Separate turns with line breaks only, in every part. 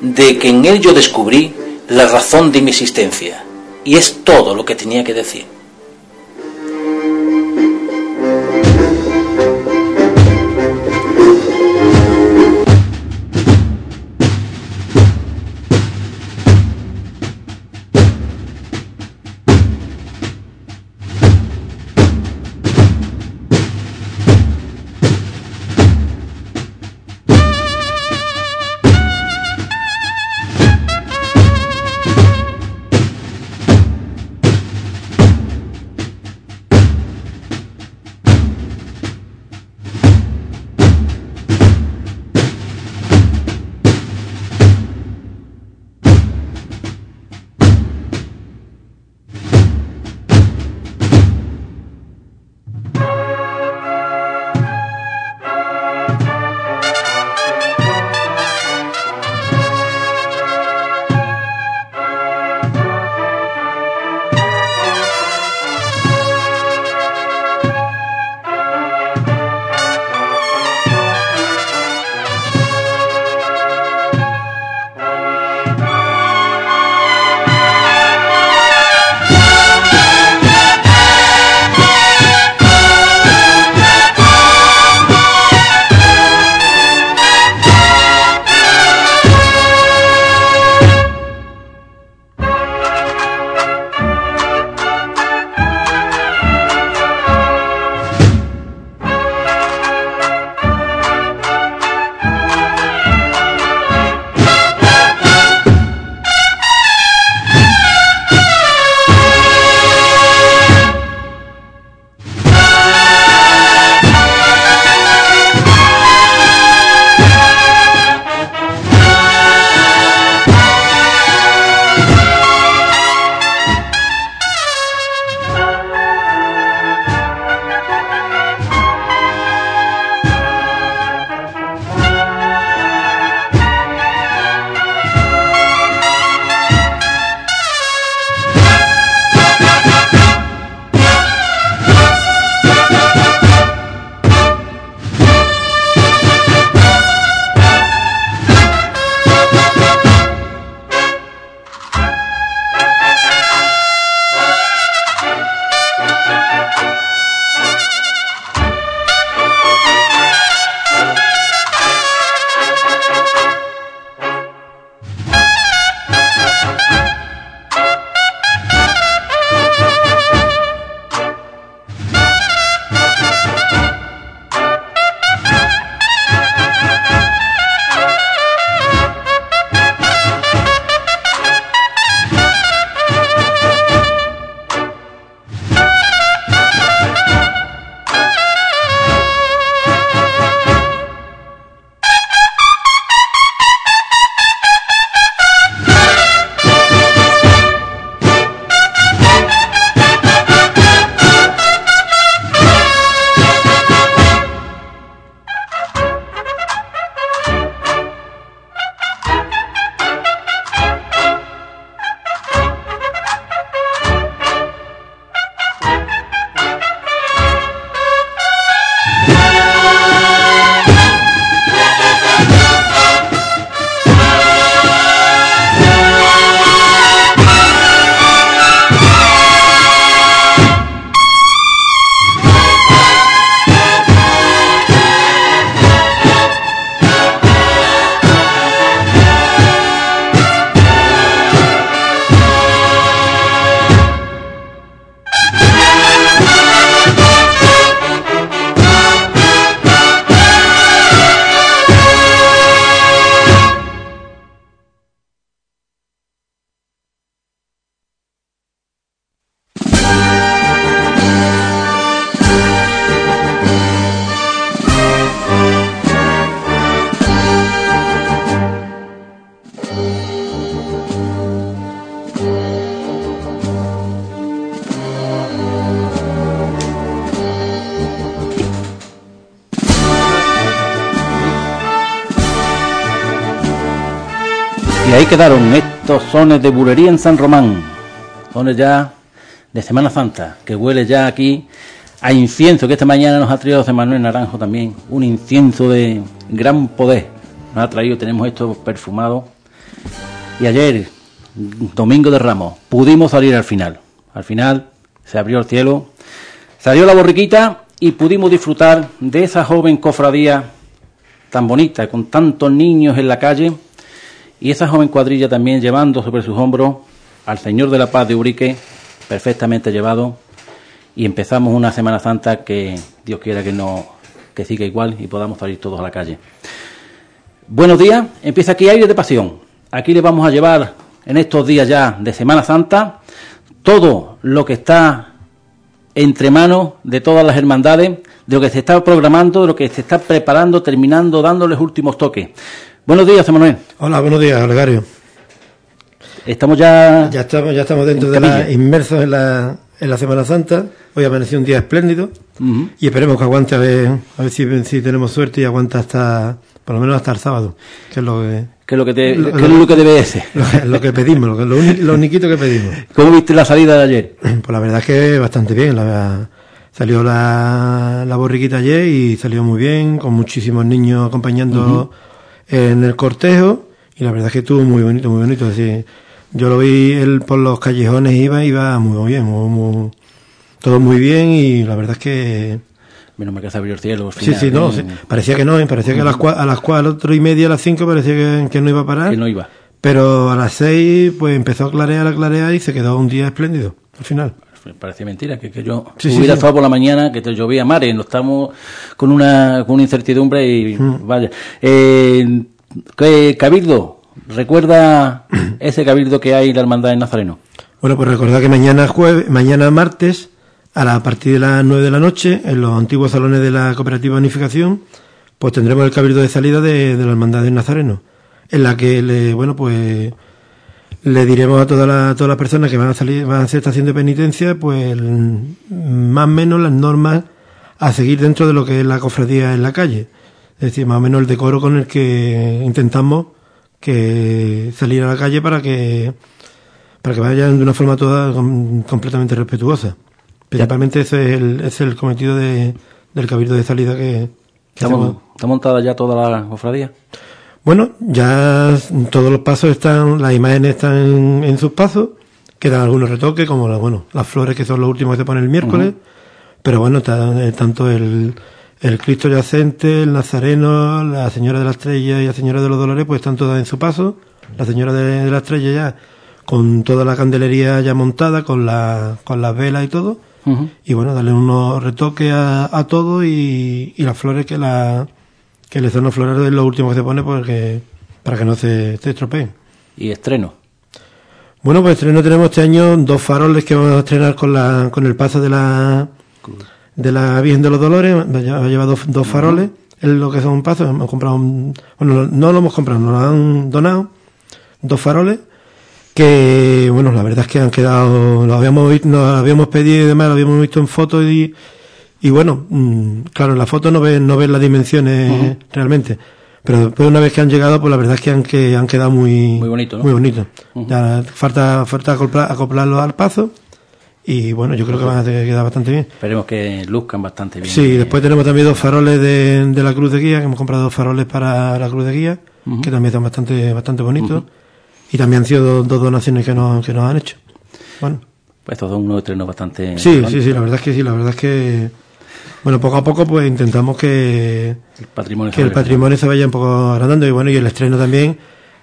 de que en él yo descubrí la razón de mi existencia, y es todo lo que tenía que decir.
Y ahí quedaron estos sones de bulería en San Román, sones ya de Semana Santa, que huele ya aquí a incienso, que esta mañana nos ha traído José Manuel Naranjo también, un incienso de gran poder. Nos ha traído, tenemos esto perfumado Y ayer, Domingo de Ramos, pudimos salir al final. Al final se abrió el cielo, salió la borriquita y pudimos disfrutar de esa joven cofradía tan bonita, con tantos niños en la calle, y esa joven cuadrilla también llevando sobre sus hombros al Señor de la Paz de Ubrique, perfectamente llevado, y empezamos una Semana Santa que Dios quiera que siga igual y podamos salir todos a la calle. Buenos días, empieza aquí Aire de Pasión. Aquí les vamos a llevar en estos días ya de Semana Santa todo lo que está entre manos de todas las hermandades, de lo que se está programando, de lo que se está preparando, terminando, dándoles últimos toques. Buenos días, José Manuel.
Hola, buenos días, Olegario.
Estamos ya
estamos dentro inmersos en la Semana Santa. Hoy amaneció un día espléndido y esperemos que aguante a ver si tenemos suerte y aguanta hasta por lo menos hasta el sábado, que es lo que
debe ser.
Lo que pedimos, lo úniquito que pedimos.
¿Cómo viste la salida de ayer?
Pues la verdad es que bastante bien. Salió la borriquita ayer y salió muy bien, con muchísimos niños acompañando en el cortejo, y la verdad es que estuvo muy bonito, muy bonito. Es decir, yo lo vi por los callejones, iba muy bien, todo muy bien, y la verdad es que
menos mal que se abrió el cielo.
Sí, parecía que a las 4:30, a las 5 parecía que no iba a parar.
Que no iba.
Pero a las 6 pues empezó a clarear y se quedó un día espléndido al final.
Parece mentira que yo hubiera estado por la mañana, que te llovía mares, no estamos con una incertidumbre y vaya. Cabildo, ¿recuerda ese cabildo que hay en la Hermandad del Nazareno? Bueno,
pues recordad que mañana martes, a partir de las 9 de la noche, en los antiguos salones de la Cooperativa Unificación, pues tendremos el cabildo de salida de la Hermandad del Nazareno, en la que le diremos a todas las personas que van a hacer estación de penitencia, pues más o menos las normas a seguir dentro de lo que es la cofradía en la calle. Es decir, más o menos el decoro con el que intentamos que salir a la calle para que vayan de una forma toda completamente respetuosa. Principalmente ese es el cometido del cabildo de salida que
¿Está montada ya toda la cofradía?
Bueno, ya todos los pasos las imágenes están en sus pasos, quedan algunos retoques, como las flores, que son los últimos que se ponen el miércoles, pero bueno, tanto el Cristo yacente, el Nazareno, la Señora de la Estrella y la Señora de los Dolores, pues están todas en su paso. La Señora de la Estrella ya con toda la candelería ya montada, con las velas y todo, y bueno, darle unos retoques a todo, y las flores que el esterno florero es lo último que se pone para que no se estropeen.
¿Y estreno?
Bueno, pues estreno tenemos este año 2 faroles que vamos a estrenar con el paso de la Virgen de los Dolores. Va a llevar dos faroles, es lo que son pasos. Hemos comprado no lo hemos comprado, nos lo han donado, 2 faroles que, bueno, la verdad es que han quedado, nos habíamos pedido y demás, lo habíamos visto en fotos y bueno, claro, en la foto no ves las dimensiones realmente, pero después, una vez que han llegado, pues la verdad es que han quedado muy
bonito, ¿no?
Muy bonito. Ya falta acoplarlos al paso, y bueno, yo creo que van a quedar bastante bien.
Esperemos que luzcan bastante bien.
Sí, después tenemos también 2 faroles de la Cruz de Guía, que hemos comprado 2 faroles para la Cruz de Guía, que también están bastante bonitos, y también han sido 2 donaciones que nos han hecho. Bueno,
pues estos son unos estrenos bastante...
Sí, la verdad es que bueno, poco a poco pues intentamos que el patrimonio se vaya un poco agrandando, y bueno, y el estreno también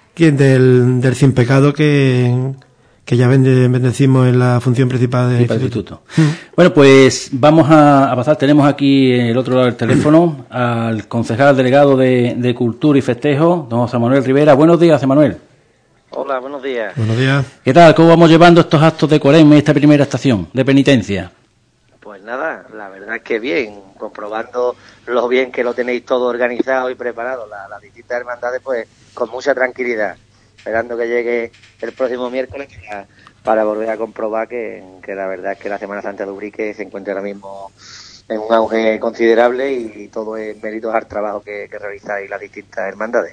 del Sin Pecado que ya bendecimos en la función principal del instituto.
Bueno, pues vamos a pasar, tenemos aquí el otro lado del teléfono al concejal delegado de Cultura y Festejo, don José Manuel Rivera. Buenos días, José Manuel.
Hola, buenos días.
Buenos días.
¿Qué tal? ¿Cómo vamos llevando estos actos de Cuaresma y esta primera estación de penitencia?
Pues nada, la verdad es que bien, comprobando lo bien que lo tenéis todo organizado y preparado, las distintas hermandades, pues con mucha tranquilidad, esperando que llegue el próximo miércoles para volver a comprobar que la verdad es que la Semana Santa de Ubrique se encuentra ahora mismo en un auge considerable, y todo es méritos al trabajo que realizáis las distintas hermandades.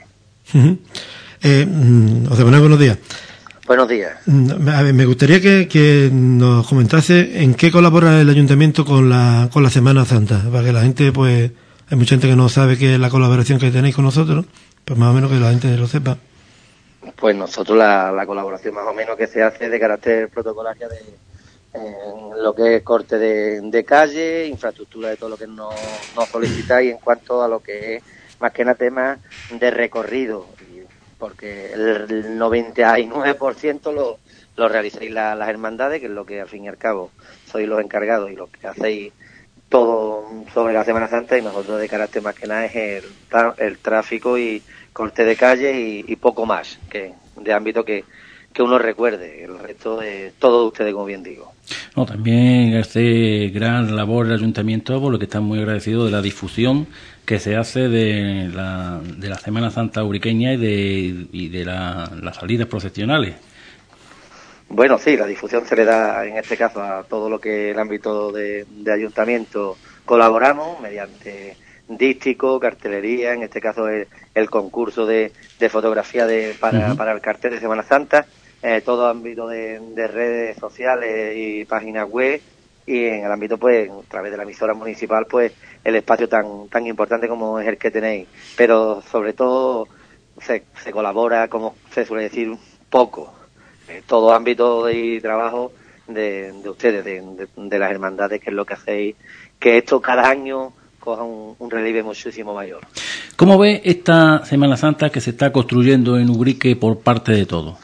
José Manuel, buenos días.
Buenos días.
A ver, me gustaría que nos comentase en qué colabora el Ayuntamiento con la Semana Santa, para que la gente, pues, hay mucha gente que no sabe qué es la colaboración que tenéis con nosotros, pues más o menos que la gente lo sepa.
Pues nosotros la colaboración más o menos que se hace de carácter protocolaria en lo que es corte de calle, infraestructura de todo lo que nos solicitáis en cuanto a lo que es más que nada temas de recorrido, porque el 99% lo realizáis las hermandades, que es lo que al fin y al cabo sois los encargados y lo que hacéis todo sobre la Semana Santa, y nosotros de carácter más que nada es el tráfico y corte de calle y poco más, que de ámbito que uno recuerde. El resto de todo de ustedes, como bien digo.
No, también hace gran labor el ayuntamiento, por lo que están muy agradecidos de la difusión que se hace de la Semana Santa ubriqueña y de las salidas procesionales.
Bueno, sí, la difusión se le da en este caso a todo lo que el ámbito de ayuntamiento colaboramos mediante dístico, cartelería, en este caso el concurso de fotografía para el cartel de Semana Santa, todo ámbito de redes sociales y páginas web, y en el ámbito, pues, a través de la emisora municipal, pues, el espacio tan importante como es el que tenéis. Pero, sobre todo, se colabora, como se suele decir, poco. Todo ámbito de trabajo de ustedes, de las hermandades, que es lo que hacéis, que esto cada año coja un relieve muchísimo mayor.
¿Cómo ve esta Semana Santa que se está construyendo en Ubrique por parte de todos?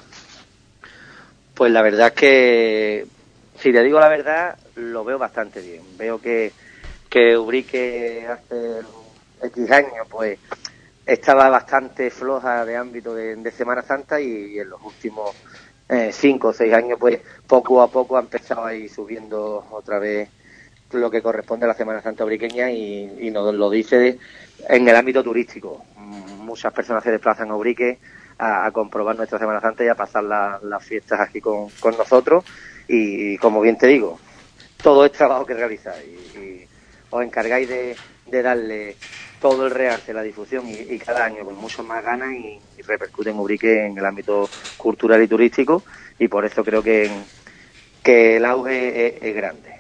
Pues la verdad es que, si te digo la verdad, lo veo bastante bien. Veo que Ubrique hace X años, pues, estaba bastante floja de ámbito de Semana Santa, y en los últimos 5 o 6 años, pues, poco a poco ha empezado a ir subiendo otra vez lo que corresponde a la Semana Santa ubriqueña, y nos lo dice en el ámbito turístico. Muchas personas se desplazan a Ubrique a comprobar nuestra Semana Santa y a pasar las fiestas aquí con nosotros, y como bien te digo, todo es trabajo que realizáis y os encargáis de darle todo el realce, la difusión, y cada año con mucho más ganas, y repercute en Ubrique en el ámbito cultural y turístico, y por eso creo que el auge es grande.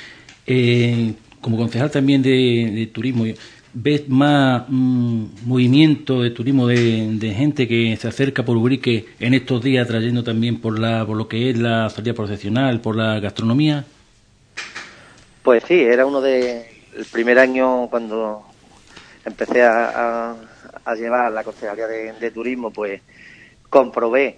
Como concejal también de turismo, ¿ves más movimiento de turismo de gente que se acerca por Ubrique en estos días, trayendo también por lo que es la salida procesional, por la gastronomía?
Pues sí, era el primer año cuando empecé a llevar la concejalía de turismo, pues comprobé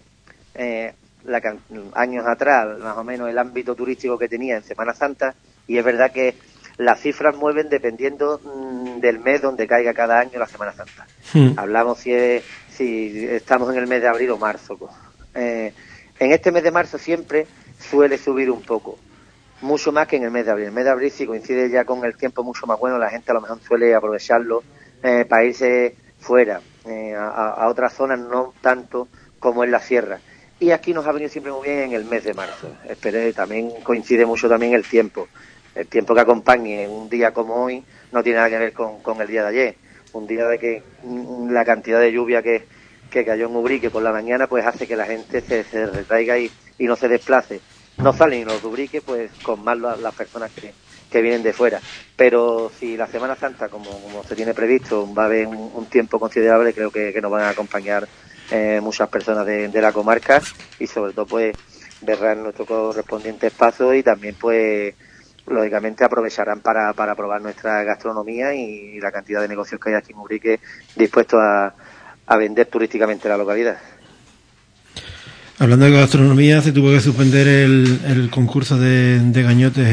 años atrás más o menos el ámbito turístico que tenía en Semana Santa, y es verdad que las cifras mueven dependiendo del mes donde caiga cada año la Semana Santa. Hablamos si estamos en el mes de abril o marzo. En este mes de marzo siempre suele subir un poco, mucho más que en el mes de abril. El mes de abril, si coincide ya con el tiempo mucho más bueno, la gente a lo mejor suele aprovecharlo para irse fuera, a otras zonas, no tanto como en la sierra. Y aquí nos ha venido siempre muy bien en el mes de marzo. También coincide mucho también el tiempo. El tiempo que acompañe un día como hoy no tiene nada que ver con el día de ayer. Un día de que la cantidad de lluvia que cayó en Ubrique por la mañana, pues hace que la gente se retraiga y no se desplace. No salen los de Ubrique, pues con más las personas que vienen de fuera. Pero si la Semana Santa, como se tiene previsto, va a haber un tiempo considerable, creo que nos van a acompañar muchas personas de la comarca, y sobre todo, pues, verán nuestro correspondiente espacio, y también, pues, lógicamente aprovecharán para probar nuestra gastronomía y la cantidad de negocios que hay aquí en Ubrique dispuestos a vender turísticamente la localidad.
Hablando de gastronomía, se tuvo que suspender el concurso de gañotes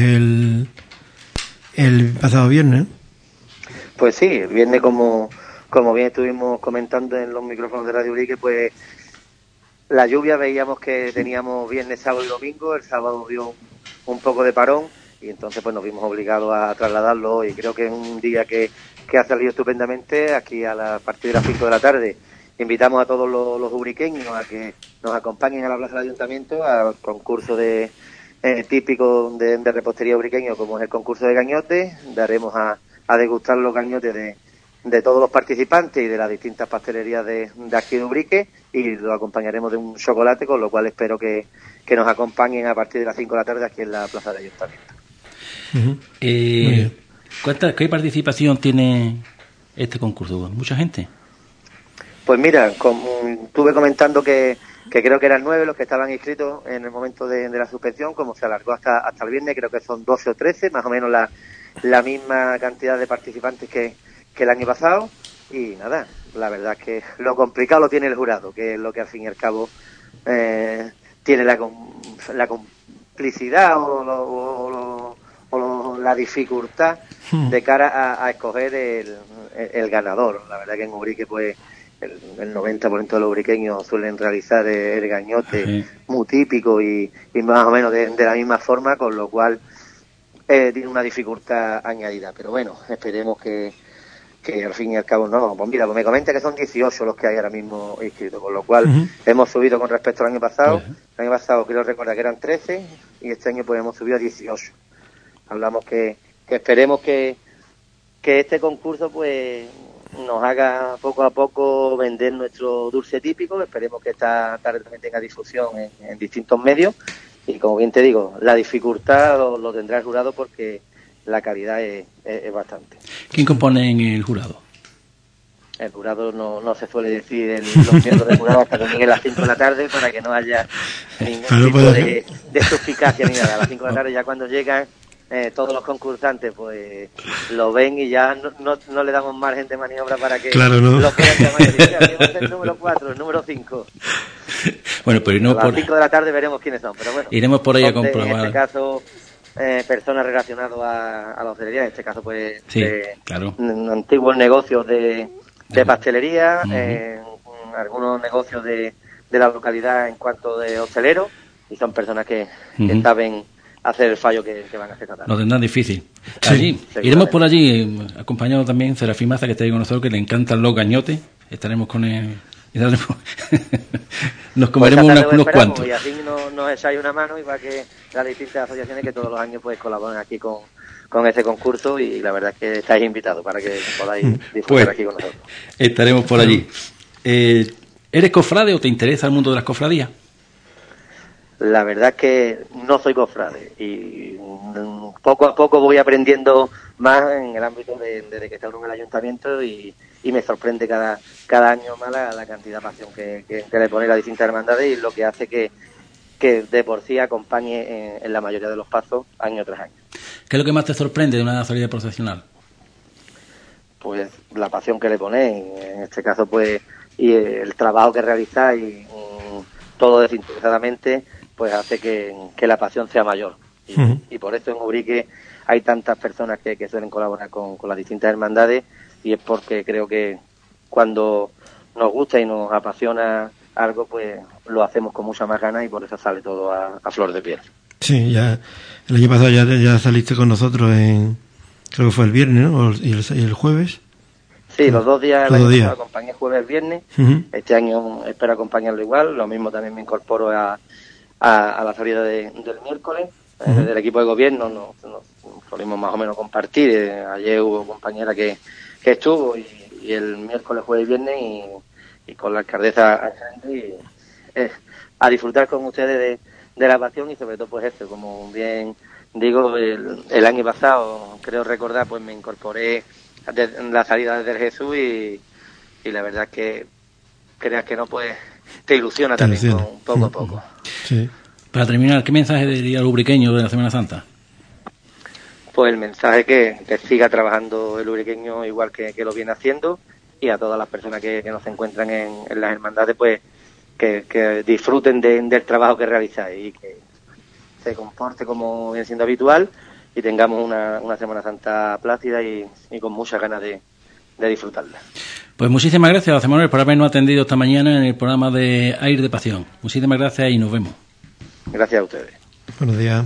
el pasado viernes.
Pues sí, el viernes, como bien estuvimos comentando en los micrófonos de Radio Ubrique, pues la lluvia veíamos que teníamos viernes, sábado y domingo. El sábado dio un poco de parón, y entonces pues nos vimos obligados a trasladarlo, y creo que es un día que ha salido estupendamente aquí a partir de las 5 de la tarde. Invitamos a todos los ubriqueños a que nos acompañen a la plaza del ayuntamiento al concurso típico de repostería ubriqueño, como es el concurso de gañotes. Daremos a degustar los gañotes de todos los participantes y de las distintas pastelerías de aquí de Ubrique, y lo acompañaremos de un chocolate, con lo cual espero que nos acompañen a partir de las 5 de la tarde aquí en la plaza del ayuntamiento.
¿Qué participación tiene este concurso? ¿Mucha gente?
Pues mira, como estuve comentando que que creo que eran 9 los que estaban inscritos en el momento de la suspensión. Como se alargó hasta el viernes, creo que son 12 o 13, más o menos la misma cantidad de participantes que el año pasado. Y nada, la verdad es que lo complicado lo tiene el jurado, que es lo que al fin y al cabo tiene la complicidad o la dificultad de cara a escoger el ganador. La verdad que en Ubrique pues el 90% de los ubriqueños suelen realizar el gañote muy típico y más o menos de la misma forma, con lo cual tiene una dificultad añadida. Pero bueno, esperemos que al fin y al cabo no. Pues mira, pues me comenta que son 18 los que hay ahora mismo inscritos, con lo cual hemos subido con respecto al año pasado. El año pasado creo recordar que eran 13 y este año pues hemos subido a 18. Hablamos que esperemos que este concurso pues nos haga poco a poco vender nuestro dulce típico. Esperemos que esta tarde también tenga difusión en distintos medios, y como bien te digo, la dificultad lo tendrá el jurado porque la calidad es bastante.
¿Quién compone en el jurado?
El jurado no se suele decir los miembros del jurado hasta que lleguen las 5 de la tarde, para que no haya ningún tipo de suspicacia ni nada. A las 5 de la tarde, ya cuando llegan todos los concursantes, pues lo ven y ya no le damos margen de maniobra para que lo puedan llamar y decir, aquí va a ser el número 4, el número 5.
Bueno, pero no
a las 5 de la tarde veremos quiénes son, pero bueno.
Iremos por ahí a comprobar.
En este caso, personas relacionadas a la hostelería, en este caso pues
claro,
antiguos negocios de pastelería, algunos negocios de la localidad en cuanto de hosteleros, y son personas que saben hacer el fallo que van a hacer esta tarde.
Lo tendrán difícil. Allí, iremos por allí, acompañado también Serafín Maza, que está ahí con nosotros, que le encantan los gañotes. Estaremos con él. Nos comeremos unos cuantos.
Y así nos echáis una mano, y para que las distintas asociaciones que todos los años pues colaboran aquí con este concurso, y la verdad es que estáis invitados para que podáis disfrutar aquí con nosotros.
Estaremos por allí. ¿Eres cofrade o te interesa el mundo de las cofradías?
La verdad es que no soy cofrade, y poco a poco voy aprendiendo más en el ámbito de que está uno en el ayuntamiento, y me sorprende cada año más la cantidad de pasión que le pone las distintas hermandades, y lo que hace que de por sí acompañe en la mayoría de los pasos año tras año.
¿Qué es lo que más te sorprende de una salida procesional?
Pues la pasión que le ponéis, en este caso pues, y el trabajo que realizáis, todo desinteresadamente, pues hace que la pasión sea mayor. Y por eso en Ubrique hay tantas personas que suelen colaborar con las distintas hermandades, y es porque creo que cuando nos gusta y nos apasiona algo, pues lo hacemos con mucha más ganas, y por eso sale todo a flor de piel. Sí,
ya el año pasado ya saliste con nosotros creo que fue el viernes, ¿no? Y el jueves.
Sí, los 2 días acompañé jueves, viernes. Este año espero acompañarlo igual. Lo mismo también me incorporo a la salida del miércoles. Desde el equipo de gobierno nos solemos más o menos compartir. Ayer hubo compañera que estuvo, y el miércoles, jueves y viernes, y con la alcaldesa a disfrutar con ustedes de la pasión, y sobre todo pues esto, como bien digo, el año pasado, creo recordar, pues me incorporé en la salida desde el Jesús, y la verdad es que creas que no, pues te ilusiona también con poco a poco.
Sí.
Para terminar, ¿qué mensaje diría al ubriqueño de la Semana Santa?
Pues el mensaje que siga trabajando el ubriqueño igual que lo viene haciendo, y a todas las personas que nos encuentran en las hermandades, pues que disfruten del trabajo que realizáis, y que se comporte como viene siendo habitual, y tengamos una Semana Santa plácida y con muchas ganas de disfrutarla.
Pues muchísimas gracias, José Manuel, por habernos atendido esta mañana en el programa de Aire de Pasión. Muchísimas gracias y nos vemos.
Gracias a ustedes.
Buenos días.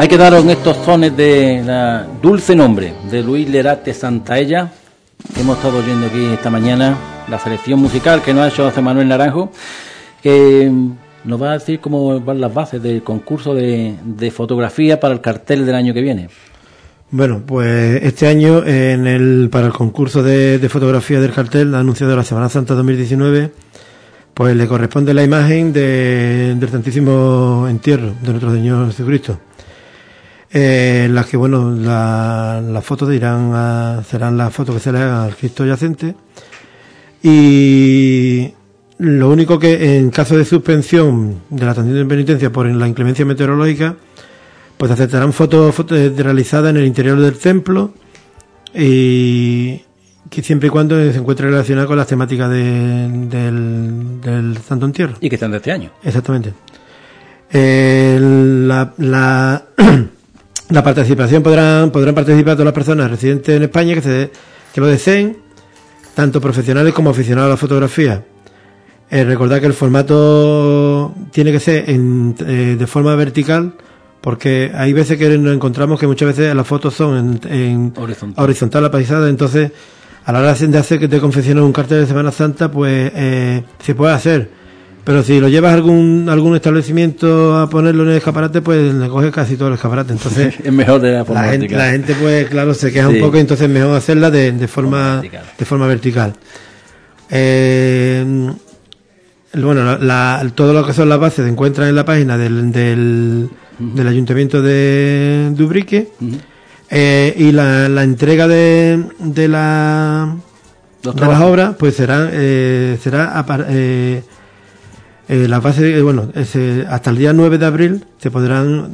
Hay que daros estos tones de la Dulce Nombre de Luis Lerate Santaella, que hemos estado oyendo aquí esta mañana, la selección musical que nos ha hecho José Manuel Naranjo, que nos va a decir cómo van las bases del concurso de fotografía para el cartel del año que viene.
Bueno, pues este año para el concurso de fotografía del cartel anunciado de la Semana Santa 2019, pues le corresponde la imagen del Santísimo Entierro de nuestro Señor Jesucristo. Las que, bueno, las fotos serán las fotos que se le hagan al Cristo yacente. Y lo único que, en caso de suspensión de la atención de penitencia por la inclemencia meteorológica, pues aceptarán fotos realizadas en el interior del templo, y que siempre y cuando se encuentre relacionada con las temáticas del Santo Entierro.
Y que están de este año.
Exactamente. La participación podrán participar todas las personas residentes en España que lo deseen, tanto profesionales como aficionados a la fotografía. Recordad que el formato tiene que ser de forma vertical, porque hay veces que nos encontramos que muchas veces las fotos son en horizontal apaisada. Entonces, a la hora de hacer de confeccionar un cartel de Semana Santa, pues se puede hacer. Pero si lo llevas a algún establecimiento a ponerlo en el escaparate, pues le coge casi todo el escaparate. Entonces
es mejor de la forma vertical.
La gente, pues claro, se queja un poco, y entonces es mejor hacerla de forma vertical. Bueno, todo lo que son las bases se encuentran en la página del Ayuntamiento de Ubrique. Y la entrega de las obras, pues será la base, bueno, hasta el día 9 de abril se podrán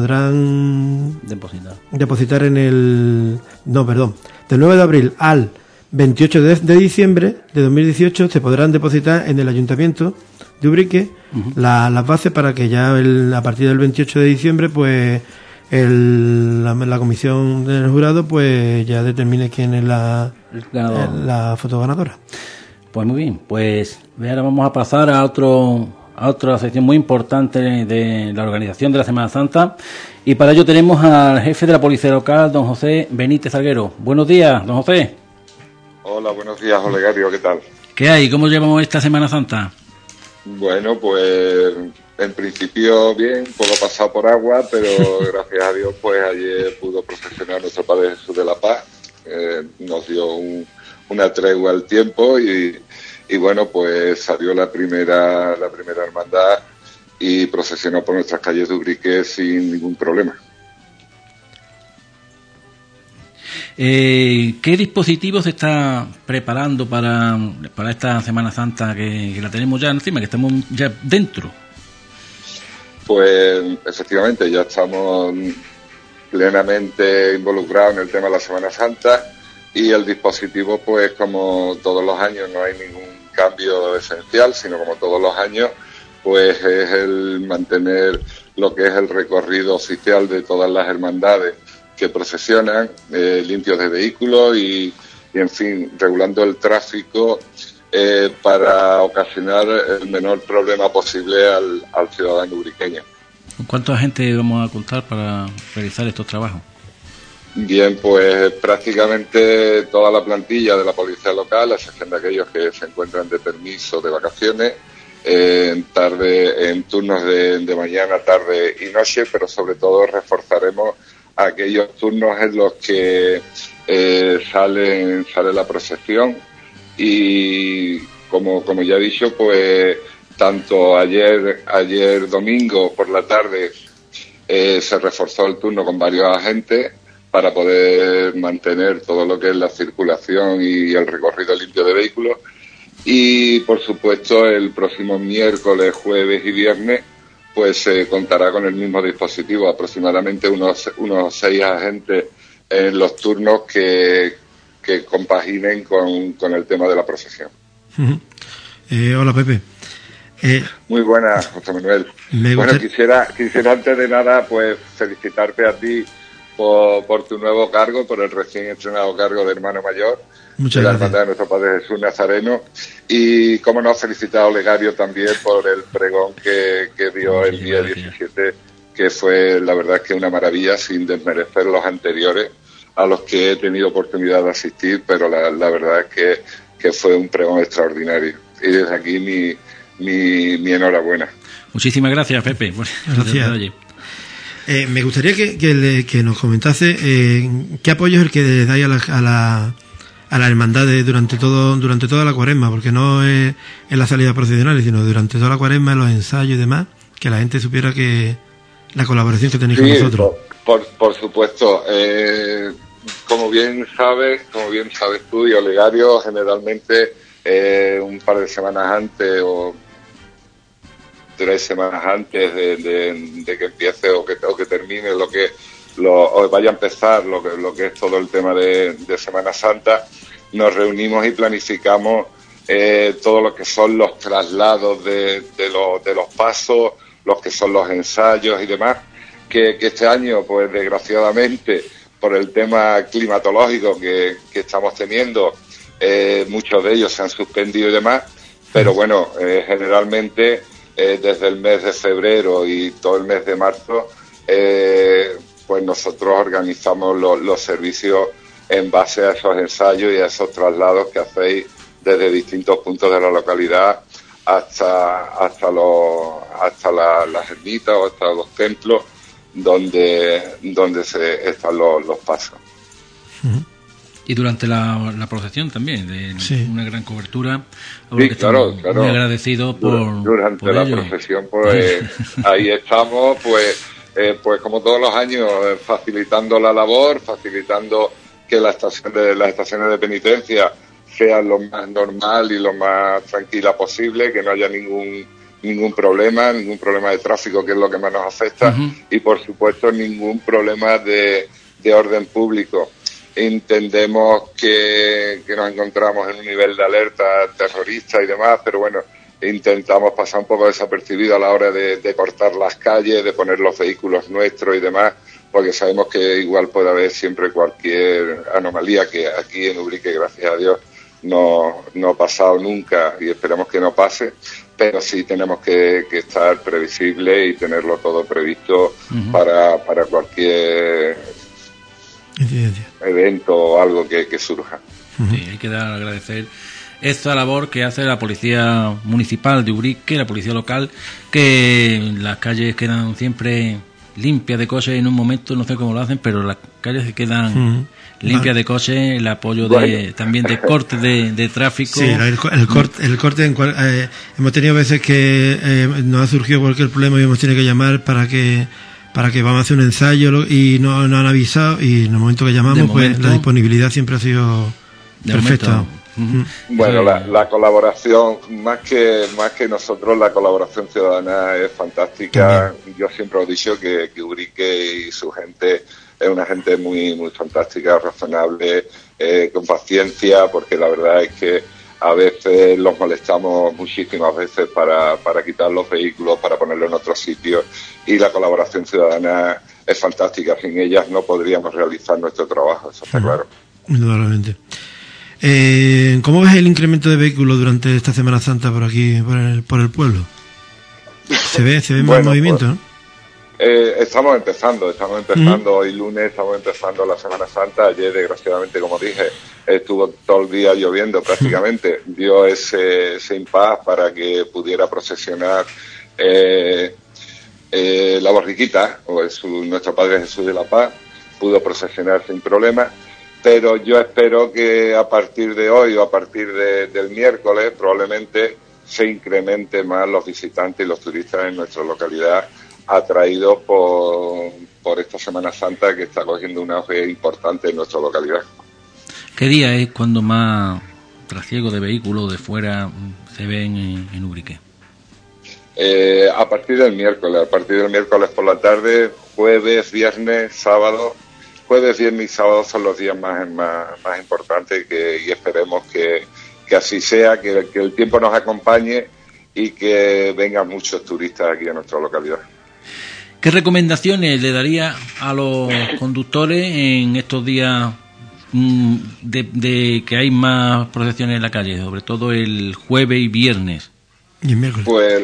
depositar del 9 de abril al 28 de diciembre de 2018 se podrán depositar en el Ayuntamiento de Ubrique las bases, para que ya a partir del 28 de diciembre pues la comisión del jurado pues ya determine quién es la foto ganadora.
Pues muy bien, pues ahora vamos a pasar a otra sección muy importante de la organización de la Semana Santa, y para ello tenemos al jefe de la Policía Local, don José Benítez Salguero. Buenos días, don José.
Hola, buenos días, Olegario, ¿qué tal?
¿Qué hay? ¿Cómo llevamos esta Semana Santa?
Bueno, pues en principio bien, un poco pasado por agua, pero gracias a Dios pues ayer pudo procesionar nuestro Padre Jesús de la Paz, nos dio una tregua al tiempo, y bueno, pues salió la primera hermandad y procesionó por nuestras calles de Ubrique sin ningún problema.
¿Qué dispositivos se está preparando para esta Semana Santa que la tenemos ya encima, que estamos ya dentro?
Pues efectivamente ya estamos plenamente involucrados en el tema de la Semana Santa, y el dispositivo, pues como todos los años no hay ningún cambio esencial, sino como todos los años pues es el mantener lo que es el recorrido oficial de todas las hermandades que procesionan, limpios de vehículos y en fin, regulando el tráfico para ocasionar el menor problema posible al ciudadano ubriqueño.
¿Cuánta gente vamos a contar para realizar estos trabajos?
Bien, pues prácticamente toda la plantilla de la policía local, a excepción de aquellos que se encuentran de permiso de vacaciones, en turnos de mañana, tarde y noche, pero sobre todo reforzaremos aquellos turnos en los que sale la procesión, y como ya he dicho, pues tanto ayer domingo por la tarde se reforzó el turno con varios agentes para poder mantener todo lo que es la circulación y el recorrido limpio de vehículos, y por supuesto el próximo miércoles, jueves y viernes pues se contará con el mismo dispositivo, aproximadamente unos 6 agentes en los turnos que compaginen con el tema de la procesión.
Hola, Pepe.
Muy buenas, José Manuel. Bueno, quisiera antes de nada pues felicitarte a ti por tu nuevo cargo, por el recién estrenado cargo de hermano mayor.
Muchas gracias.
La Hermandad de nuestro Padre Jesús Nazareno, y cómo no, felicitar a Olegario también por el pregón que dio el día 17, que fue la verdad que una maravilla, sin desmerecer los anteriores a los que he tenido oportunidad de asistir, pero la verdad es que fue un pregón extraordinario. Y desde aquí mi enhorabuena.
Muchísimas gracias, Pepe.
Gracias. Me gustaría que nos comentase qué apoyo es el que le dais a la hermandad durante toda la Cuaresma, porque no es en la salida procesional, sino durante toda la Cuaresma, en los ensayos y demás, que la gente supiera que la colaboración que tenéis con nosotros.
Por supuesto. Como bien sabes tú y Olegario, generalmente un par de semanas antes o 3 semanas antes de que empiece o que termine o vaya a empezar lo que es todo el tema de Semana Santa, nos reunimos y planificamos todo lo que son los traslados de los pasos, los que son los ensayos y demás, que este año, pues desgraciadamente, por el tema climatológico que estamos teniendo, muchos de ellos se han suspendido y demás, pero bueno, generalmente desde el mes de febrero y todo el mes de marzo, pues nosotros organizamos los servicios en base a esos ensayos y a esos traslados que hacéis desde distintos puntos de la localidad hasta las ermitas o hasta los templos donde están los pasos.
Y durante la procesión también, una gran cobertura.
Sí, claro.
Muy agradecido
durante
por
la
ello.
procesión, pues ahí estamos, pues como todos los años, facilitando la labor, facilitando que las estaciones de penitencia sean lo más normal y lo más tranquila posible, que no haya ningún problema de tráfico, que es lo que más nos afecta, y por supuesto ningún problema de orden público. Entendemos que nos encontramos en un nivel de alerta terrorista y demás, pero bueno, intentamos pasar un poco desapercibido a la hora de cortar las calles, de poner los vehículos nuestros y demás, porque sabemos que igual puede haber siempre cualquier anomalía, que aquí en Ubrique, gracias a Dios, no ha pasado nunca y esperamos que no pase, pero sí tenemos que estar previsibles y tenerlo todo previsto para cualquier evento o algo que surja.
Sí, hay que agradecer esta labor que hace la Policía Municipal de Ubrique, la Policía Local, que las calles quedan siempre limpias de coches. En un momento no sé cómo lo hacen, pero las calles se quedan limpias de coches. El apoyo también de cortes de tráfico.
Sí, el corte hemos tenido veces que nos ha surgido cualquier problema y hemos tenido que llamar para que vamos a hacer un ensayo y no han avisado, y en el momento que llamamos pues la disponibilidad siempre ha sido perfecta.
Bueno, la colaboración, más que nosotros, la colaboración ciudadana es fantástica. Yo siempre he dicho que Ubrique y su gente es una gente muy, muy fantástica, razonable, con paciencia, porque la verdad es que a veces los molestamos muchísimas veces para quitar los vehículos, para ponerlos en otro sitio, y la colaboración ciudadana es fantástica. Sin ellas no podríamos realizar nuestro trabajo, eso está claro.
Indudablemente. ¿Cómo ves el incremento de vehículos durante esta Semana Santa por aquí, por el pueblo? Se ve más movimiento, ¿no?
Estamos empezando. Hoy lunes estamos empezando la Semana Santa. Ayer, desgraciadamente, como dije, estuvo todo el día lloviendo prácticamente. Dio ese impas para que pudiera procesionar la borriquita, o nuestro Padre Jesús de la Paz, pudo procesionar sin problema. Pero yo espero que a partir de hoy o a partir del miércoles probablemente se incremente más los visitantes y los turistas en nuestra localidad, atraídos por esta Semana Santa que está cogiendo un auge importante en nuestra localidad.
¿Qué día es cuando más trasiego de vehículos de fuera se ven en Ubrique?
A partir del miércoles por la tarde, jueves, viernes, sábado. Jueves, viernes y sábado son los días más importantes, y esperemos que así sea, que el tiempo nos acompañe y que vengan muchos turistas aquí a nuestra localidad.
¿Qué recomendaciones le daría a los conductores en estos días de que hay más procesiones en la calle, sobre todo el jueves y viernes?
Y el miércoles.
Pues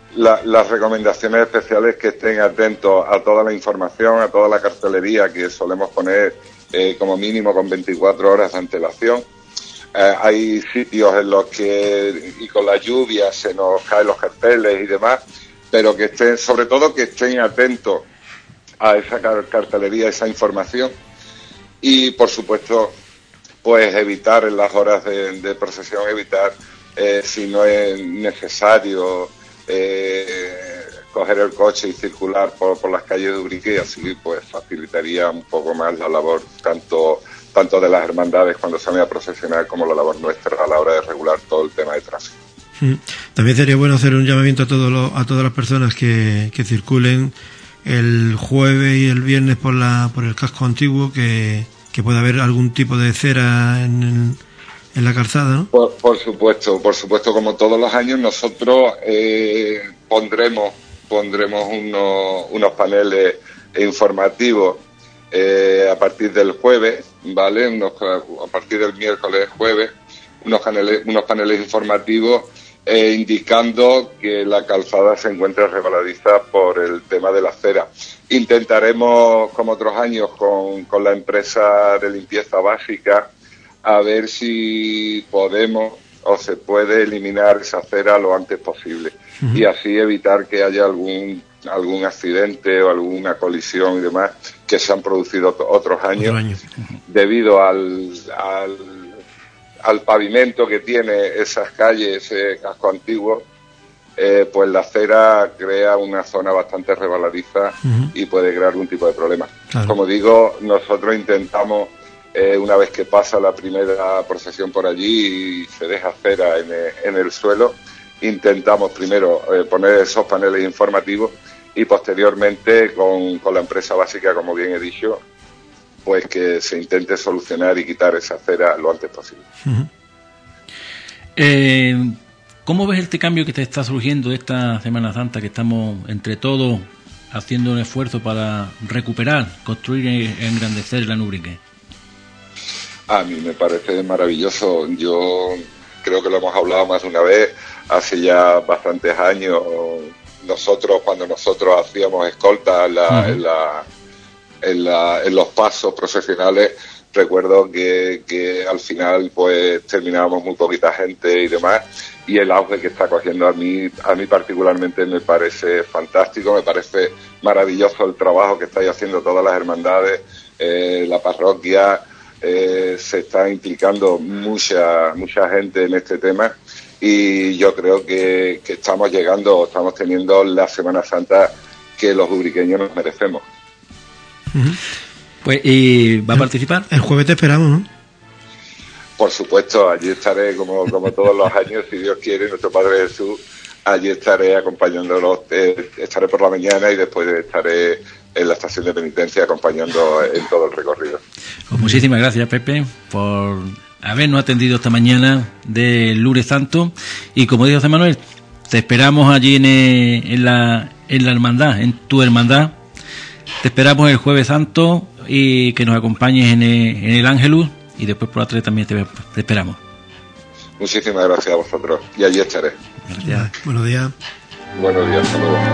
las recomendaciones especiales que estén atentos a toda la información, a toda la cartelería que solemos poner como mínimo con 24 horas de antelación. Hay sitios en los que, y con la lluvia, se nos caen los carteles y demás, pero que estén, sobre todo que estén atentos a esa cartelería, esa información. Y, por supuesto, pues evitar en las horas de procesión, si no es necesario, coger el coche y circular por las calles de Ubrique, y así pues facilitaría un poco más la labor tanto de las hermandades cuando salen a procesionar como la labor nuestra a la hora de regular todo el tema de tráfico.
También sería bueno hacer un llamamiento a todas las personas que circulen el jueves y el viernes por el casco antiguo, que pueda haber algún tipo de cera en la calzada, ¿no?
Por supuesto, como todos los años nosotros pondremos unos paneles informativos a partir del jueves, ¿vale? A partir del miércoles, jueves, unos paneles informativos indicando que la calzada se encuentra resbaladiza por el tema de la cera. Intentaremos, como otros años, con la empresa de limpieza básica, a ver si podemos o se puede eliminar esa cera lo antes posible, y así evitar que haya algún accidente o alguna colisión y demás que se han producido otros años. Debido al pavimento que tiene esas calles, ese casco antiguo, pues la acera crea una zona bastante resbaladiza y puede crear algún tipo de problema. Claro. Como digo, nosotros intentamos, una vez que pasa la primera procesión por allí y se deja cera en el suelo, intentamos primero poner esos paneles informativos y posteriormente con la empresa básica, como bien he dicho, pues que se intente solucionar y quitar esa cera lo antes posible.
¿Cómo ves este cambio que te está surgiendo esta Semana Santa, que estamos entre todos haciendo un esfuerzo para recuperar, construir y engrandecer la Ubrique?
A mí me parece maravilloso. Yo creo que lo hemos hablado más de una vez, hace ya bastantes años. Cuando nosotros hacíamos escolta en los pasos procesionales, recuerdo que al final pues terminábamos muy poquita gente y demás, y el auge que está cogiendo a mí particularmente me parece fantástico, me parece maravilloso el trabajo que estáis haciendo todas las hermandades, la parroquia, se está implicando mucha gente en este tema, y yo creo que estamos teniendo la Semana Santa que los ubriqueños nos merecemos.
Pues, ¿y va a participar?
El jueves te esperamos, ¿no?
Por supuesto, allí estaré como todos los años, si Dios quiere, nuestro Padre Jesús, allí estaré acompañándolos, estaré por la mañana y después estaré en la estación de penitencia acompañando en todo el recorrido.
Pues muchísimas gracias, Pepe, por habernos atendido esta mañana del Lunes Santo, y como dijo José Manuel, te esperamos allí en la hermandad, en tu hermandad. Te esperamos el Jueves Santo y que nos acompañes en el Ángelus, y después por la 3 también te esperamos.
Muchísimas gracias a vosotros, y allí estaré.
Gracias.
Buenos días.
Buenos días, hasta luego.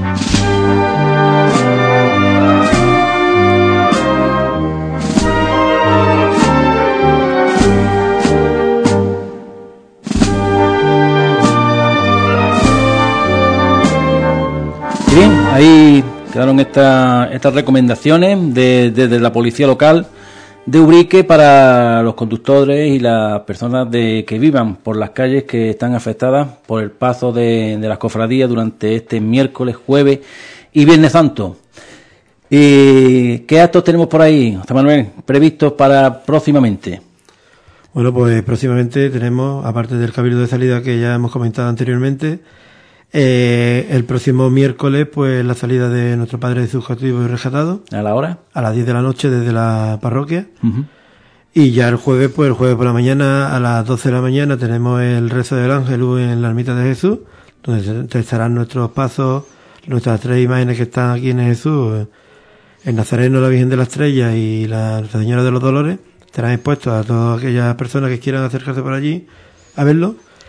Bien, ahí quedaron estas recomendaciones desde la policía local de Ubrique para los conductores y las personas que vivan por las calles que están afectadas por el paso de las cofradías durante este miércoles, jueves y Viernes Santo. ¿Y qué actos tenemos por ahí, José Manuel, previstos para próximamente?
Bueno, pues próximamente tenemos, aparte del cabildo de salida que ya hemos comentado anteriormente, el próximo miércoles, pues la salida de nuestro Padre Jesús cautivo y rescatado.
¿A la hora?
A las 10 de la noche desde la parroquia. Y ya el jueves por la mañana, a las 12 de la mañana, tenemos el rezo del Ángelus en la ermita de Jesús, donde estarán nuestros pasos, nuestras 3 imágenes que están aquí en Jesús, el Nazareno, la Virgen de la Estrella y la Nuestra Señora de los Dolores, estarán expuestos a todas aquellas personas que quieran acercarse por allí a verlo.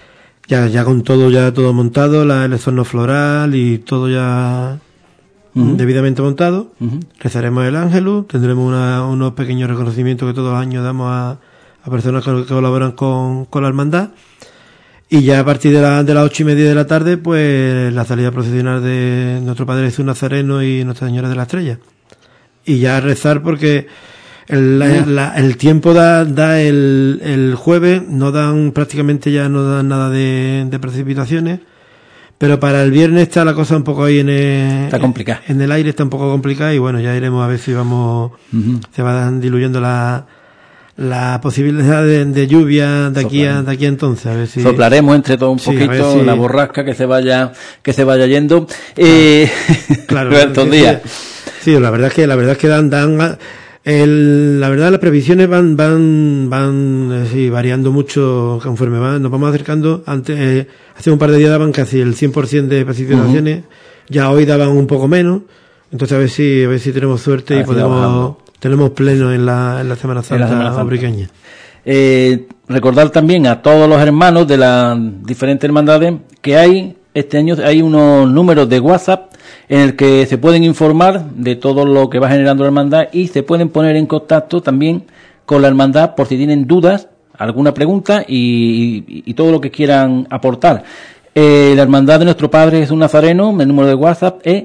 ya con todo montado, el exorno floral y todo ya debidamente montado. Rezaremos el Ángelus, tendremos unos pequeños reconocimientos que todos los años damos a personas que colaboran con la hermandad. Y ya a partir de las 8:30 de la tarde, pues la salida procesional de nuestro Padre Jesús Nazareno y Nuestra Señora de la Estrella. Y ya rezar porque el tiempo da el jueves, prácticamente ya no dan nada de precipitaciones, pero para el viernes está la cosa un poco ahí
está complicada.
En el aire está un poco complicada y bueno, ya iremos a ver si se van diluyendo la posibilidad de lluvia de aquí a entonces, a ver si
soplaremos entre todo un poquito la borrasca que se vaya yendo
claro,
estos días.
Sí, la verdad es que dan la verdad las previsiones van variando mucho conforme nos vamos acercando. Antes hace un par de días daban casi el 100% de precipitaciones, ya hoy daban un poco menos, entonces a ver si tenemos suerte y tenemos pleno en la Semana Santa ubriqueña.
Recordar también a todos los hermanos de las diferentes hermandades que este año hay unos números de WhatsApp en el que se pueden informar de todo lo que va generando la hermandad y se pueden poner en contacto también con la hermandad por si tienen dudas, alguna pregunta y todo lo que quieran aportar. La hermandad de nuestro Padre Jesús Nazareno, el número de WhatsApp es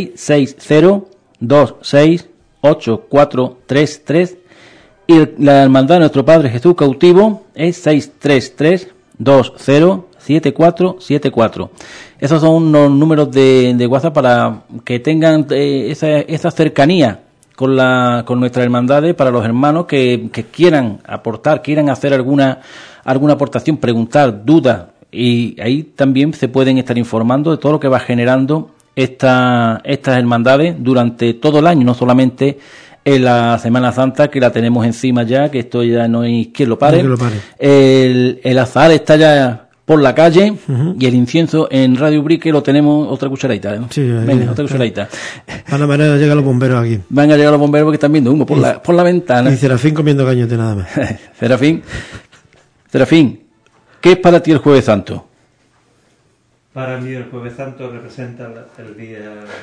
660-268433 y la hermandad de nuestro Padre Jesús Cautivo es 633-207474. Esos son los números de WhatsApp para que tengan esa cercanía con nuestras hermandades, para los hermanos que quieran aportar, quieran hacer alguna aportación, preguntar, dudas, y ahí también se pueden estar informando de todo lo que va generando estas hermandades durante todo el año, no solamente en la Semana Santa, que la tenemos encima ya, que esto ya no hay quien lo pare. El azahar está ya por la calle y el incienso en Radio Ubrique lo tenemos otra cucharadita, ¿no?
Sí,
venga, otra cucharadita.
Van a llegar los bomberos aquí.
Van a llegar los bomberos porque están viendo humo por la ventana.
Y Serafín comiendo cañote nada más.
Serafín, ¿qué es para ti el Jueves Santo?
Para mí el Jueves Santo representa el día,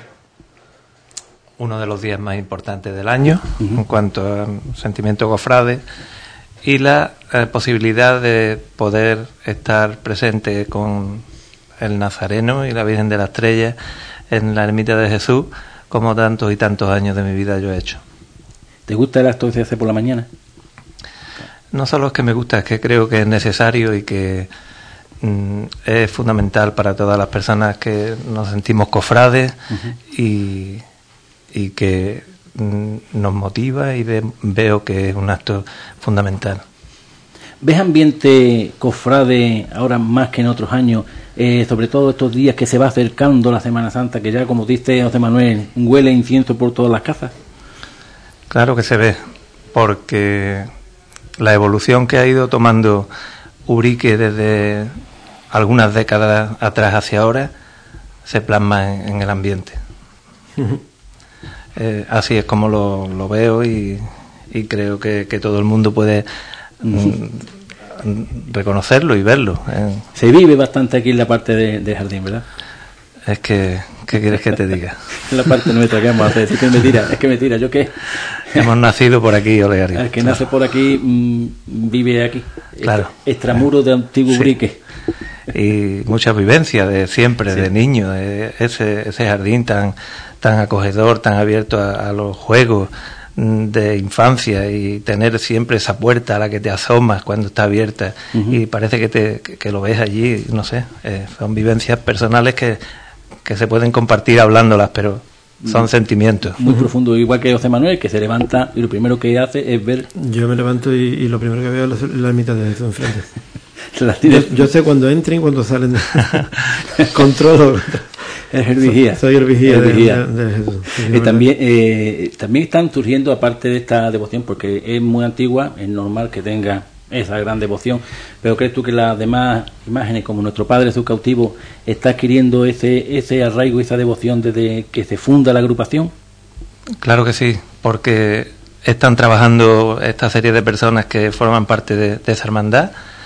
uno de los días más importantes del año en cuanto a sentimiento cofrade y la posibilidad de poder estar presente con el Nazareno y la Virgen de la Estrella en la ermita de Jesús, como tantos y tantos años de mi vida yo he hecho.
¿Te gusta el acto que se hace por la mañana?
No solo es que me gusta, es que creo que es necesario y que es fundamental para todas las personas que nos sentimos cofrades y que nos motiva y veo que es un acto fundamental.
¿Ves ambiente cofrade ahora más que en otros años, sobre todo estos días que se va acercando la Semana Santa, que ya, como dice José Manuel, huele incienso por todas las casas?
Claro que se ve, porque la evolución que ha ido tomando Ubrique desde algunas décadas atrás hacia ahora se plasma en el ambiente. Así es como lo veo y creo que todo el mundo puede reconocerlo y verlo.
Se vive bastante aquí en la parte de jardín, ¿verdad?
Es que, ¿qué quieres que te diga?
Es la parte nuestra que vamos a hacer. Es que me tira. ¿Yo qué?
Hemos nacido por aquí, Olegario.
El que nace por aquí vive aquí.
Claro.
Extramuro de antiguo Ubrique.
Y muchas vivencias de siempre, de niño, de ese jardín tan acogedor, tan abierto a los juegos de infancia, y tener siempre esa puerta a la que te asomas cuando está abierta y parece que lo ves allí, no sé, son vivencias personales que se pueden compartir hablándolas, pero son sentimientos
muy profundos, igual que José Manuel, que se levanta y lo primero que hace es ver.
Yo me levanto y lo primero que veo es la mitad de eso enfrente. Yo sé cuando entren y cuando salen. Controlo.
Es el vigía.
Soy el vigía.
De Jesús. Sí, también están surgiendo, aparte de esta devoción, porque es muy antigua, es normal que tenga esa gran devoción, pero ¿crees tú que las demás imágenes, como nuestro Padre Jesús Cautivo, está adquiriendo ese arraigo, esa devoción desde que se funda la agrupación?
Claro que sí, porque están trabajando esta serie de personas que forman parte de esa hermandad,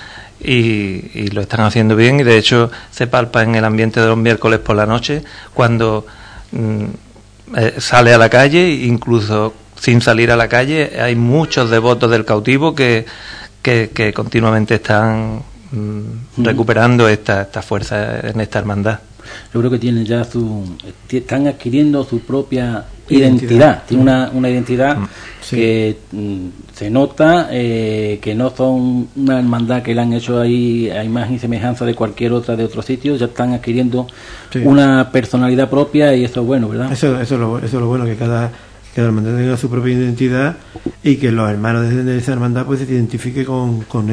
y lo están haciendo bien, y de hecho se palpa en el ambiente de los miércoles por la noche cuando sale a la calle, incluso sin salir a la calle hay muchos devotos del cautivo que continuamente están recuperando esta fuerza en esta hermandad.
Yo creo que tienen ya están adquiriendo su propia identidad. Tienen una identidad que se nota, que no son una hermandad que la han hecho ahí a imagen y semejanza de cualquier otra de otros sitios. Ya están adquiriendo una personalidad propia, y eso es bueno, ¿verdad? Eso
es lo bueno, que cada hermandad tenga su propia identidad y que los hermanos de esa hermandad pues se identifique con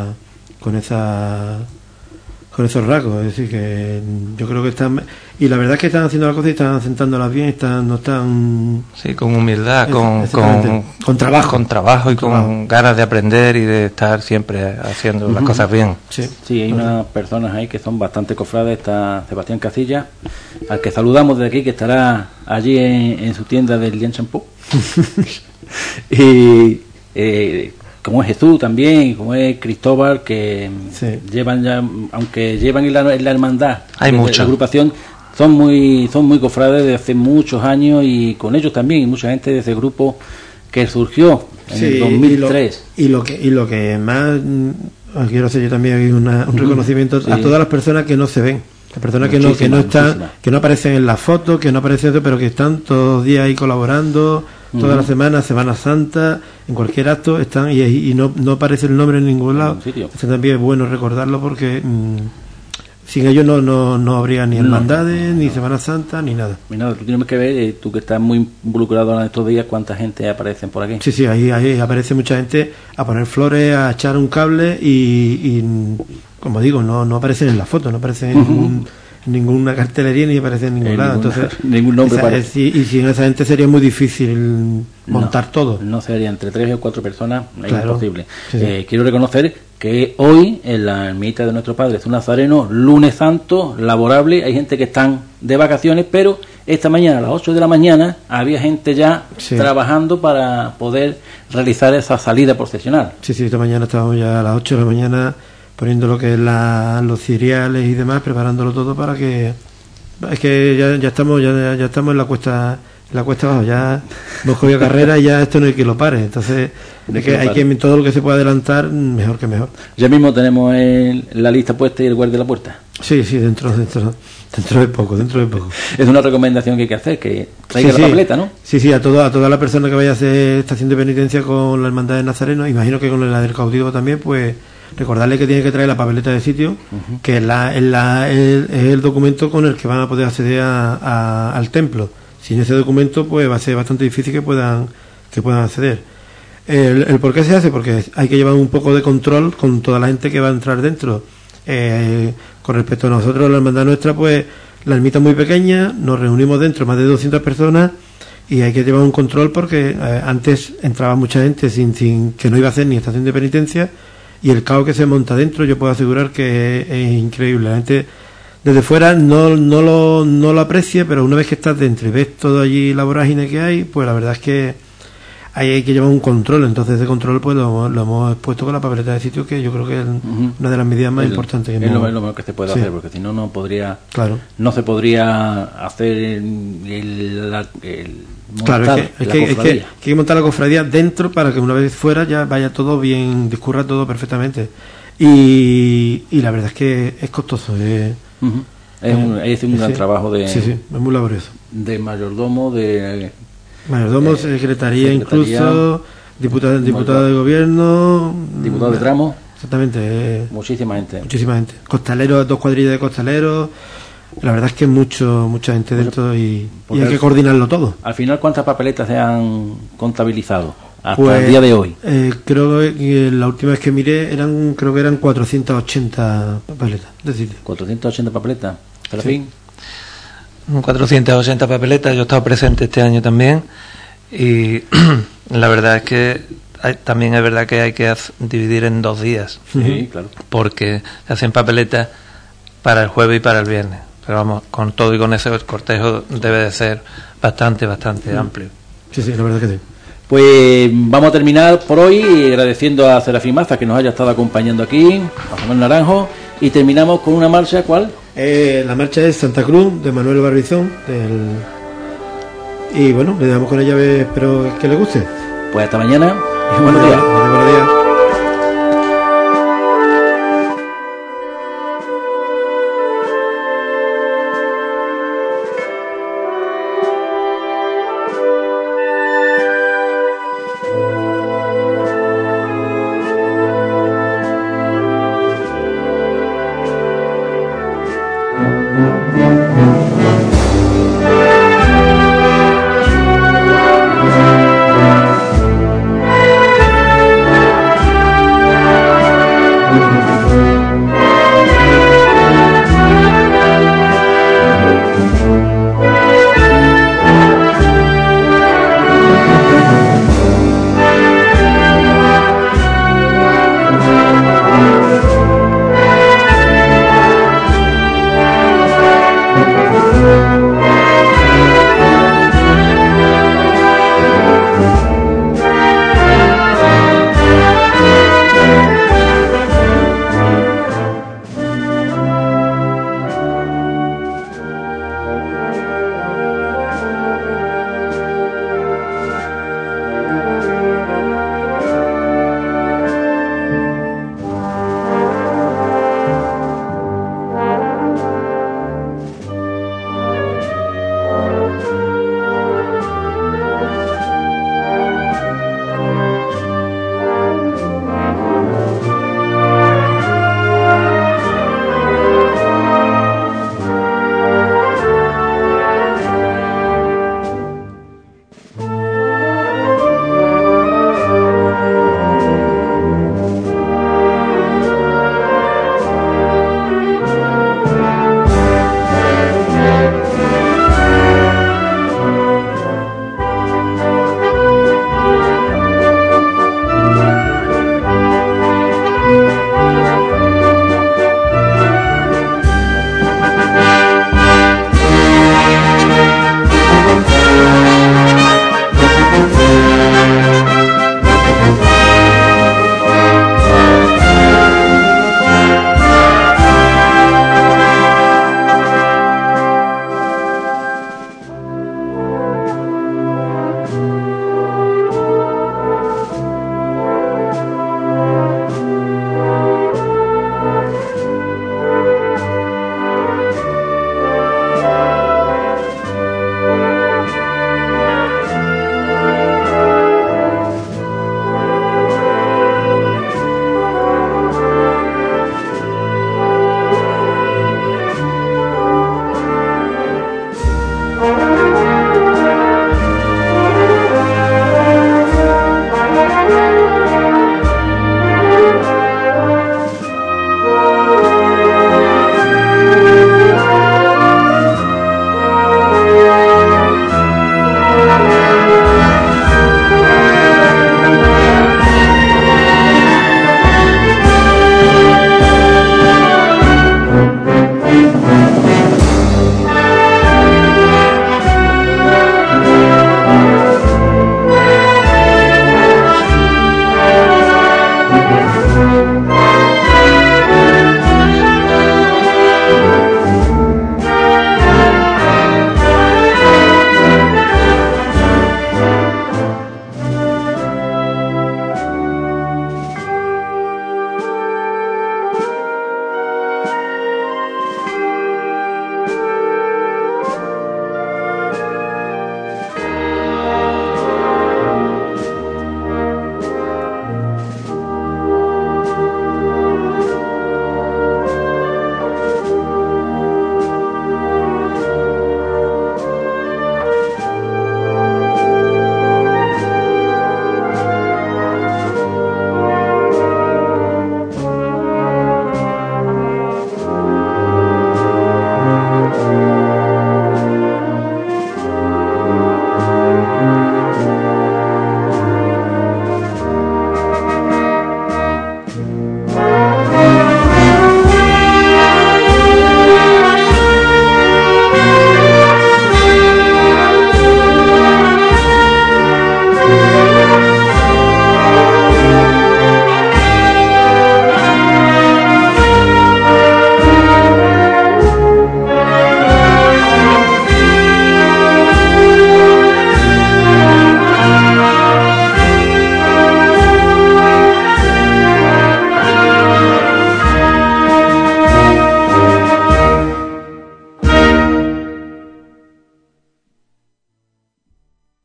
esos rasgos. Es decir, que yo creo que están, y la verdad es que están haciendo las cosas y están sentándolas bien, no están
con humildad,
con
trabajo y con ganas de aprender y de estar siempre haciendo las cosas bien.
Sí, hay unas personas ahí que son bastante cofrades. Está Sebastián Casilla, al que saludamos de aquí, que estará allí en su tienda del Lien Champú. Y como es Jesús también, como es Cristóbal, que llevan ya, aunque llevan en la hermandad,
hay mucha
agrupación, son muy cofrades de hace muchos años, y con ellos también, y mucha gente de ese grupo que surgió en el 2003.
Y lo que más quiero hacer yo también un reconocimiento a todas las personas que no se ven, las personas que no están, que no aparecen en las fotos, que no aparecen, pero que están todos los días ahí colaborando. Toda la semana, Semana Santa, en cualquier acto están, y no aparece el nombre en ningún lado. Esto también es bueno recordarlo, porque sin ellos no habría ni hermandades, ni Semana Santa, ni nada.
Tú tienes que ver, tú que estás muy involucrado en estos días, cuánta gente aparece por aquí.
Sí, ahí aparece mucha gente a poner flores, a echar un cable, y como digo, no aparecen en la foto, no aparecen en ninguna cartelería, ni aparece en ningún lado. Entonces,
ningún nombre
y sin esa gente sería muy difícil montar todo.
No sería entre 3 o 4 personas, es imposible. Quiero reconocer que hoy en la ermita de nuestro Padre Jesús Nazareno, lunes santo, laborable, hay gente que están de vacaciones, pero esta mañana a las 8 de la mañana había gente ya trabajando para poder realizar esa salida procesional.
Sí, esta mañana estábamos ya a las 8 de la mañana poniendo lo que es los cereales y demás, preparándolo todo para que... Es que ya estamos en la cuesta abajo, ya hemos cogido carrera y ya esto no hay que lo pare. Entonces hay que todo lo que se pueda adelantar, mejor que mejor.
Ya mismo tenemos la lista puesta y el guardia de la puerta.
Sí, dentro de poco.
Es una recomendación que hay que hacer, que traiga la papeleta, ¿no?
Sí, a toda la persona que vaya a hacer estación de penitencia con la hermandad de Nazareno, imagino que con la del cautivo también, pues recordarle que tiene que traer la papeleta de sitio, que es el documento con el que van a poder acceder al templo. Sin ese documento, pues va a ser bastante difícil que puedan acceder. El por qué se hace, porque hay que llevar un poco de control con toda la gente que va a entrar dentro. Con respecto a nosotros, la hermandad nuestra, pues la ermita es muy pequeña, nos reunimos dentro más de 200 personas, y hay que llevar un control, porque antes entraba mucha gente sin que no iba a hacer ni estación de penitencia, y el caos que se monta dentro, yo puedo asegurar que es increíble. La gente desde fuera no lo aprecia, pero una vez que estás dentro y ves todo allí la vorágine que hay, pues la verdad es que ahí hay que llevar un control. Entonces ese control pues lo hemos expuesto con la papeleta de sitio, que yo creo que es una de las medidas más importantes.
Es lo mejor que se puede hacer, porque si no se podría hacer el
claro, es que hay que montar la cofradía dentro para que una vez fuera ya vaya todo bien, discurra todo perfectamente. Y la verdad es que es costoso.
Es un gran trabajo de...
Sí, es muy laborioso.
De mayordomo,
secretaría incluso, diputado de gobierno...
Diputado de tramo.
Exactamente.
Muchísima gente.
Costaleros, 2 cuadrillas de costaleros... La verdad es que mucha gente dentro, y hay que coordinarlo todo.
Al final, ¿cuántas papeletas se han contabilizado hasta el día de hoy?
Creo que la última vez que miré creo que eran 480 papeletas. Es decir,
480 papeletas. ¿Serafín?
480 papeletas. Yo he estado presente este año también, y la verdad es que también es verdad que hay que dividir en 2 días.
Sí, claro.
Porque se hacen papeletas para el jueves y para el viernes. Pero vamos, con todo y con eso, el cortejo debe de ser bastante amplio.
Sí, la verdad que sí.
Pues vamos a terminar por hoy agradeciendo a Serafín Maza que nos haya estado acompañando aquí, a José Manuel Naranjo, y terminamos con una marcha, ¿cuál?
La marcha es Santa Cruz, de Manuel Barbizón, y bueno, le damos con ella, espero que le guste.
Pues hasta mañana y buenos días.
Buenos días.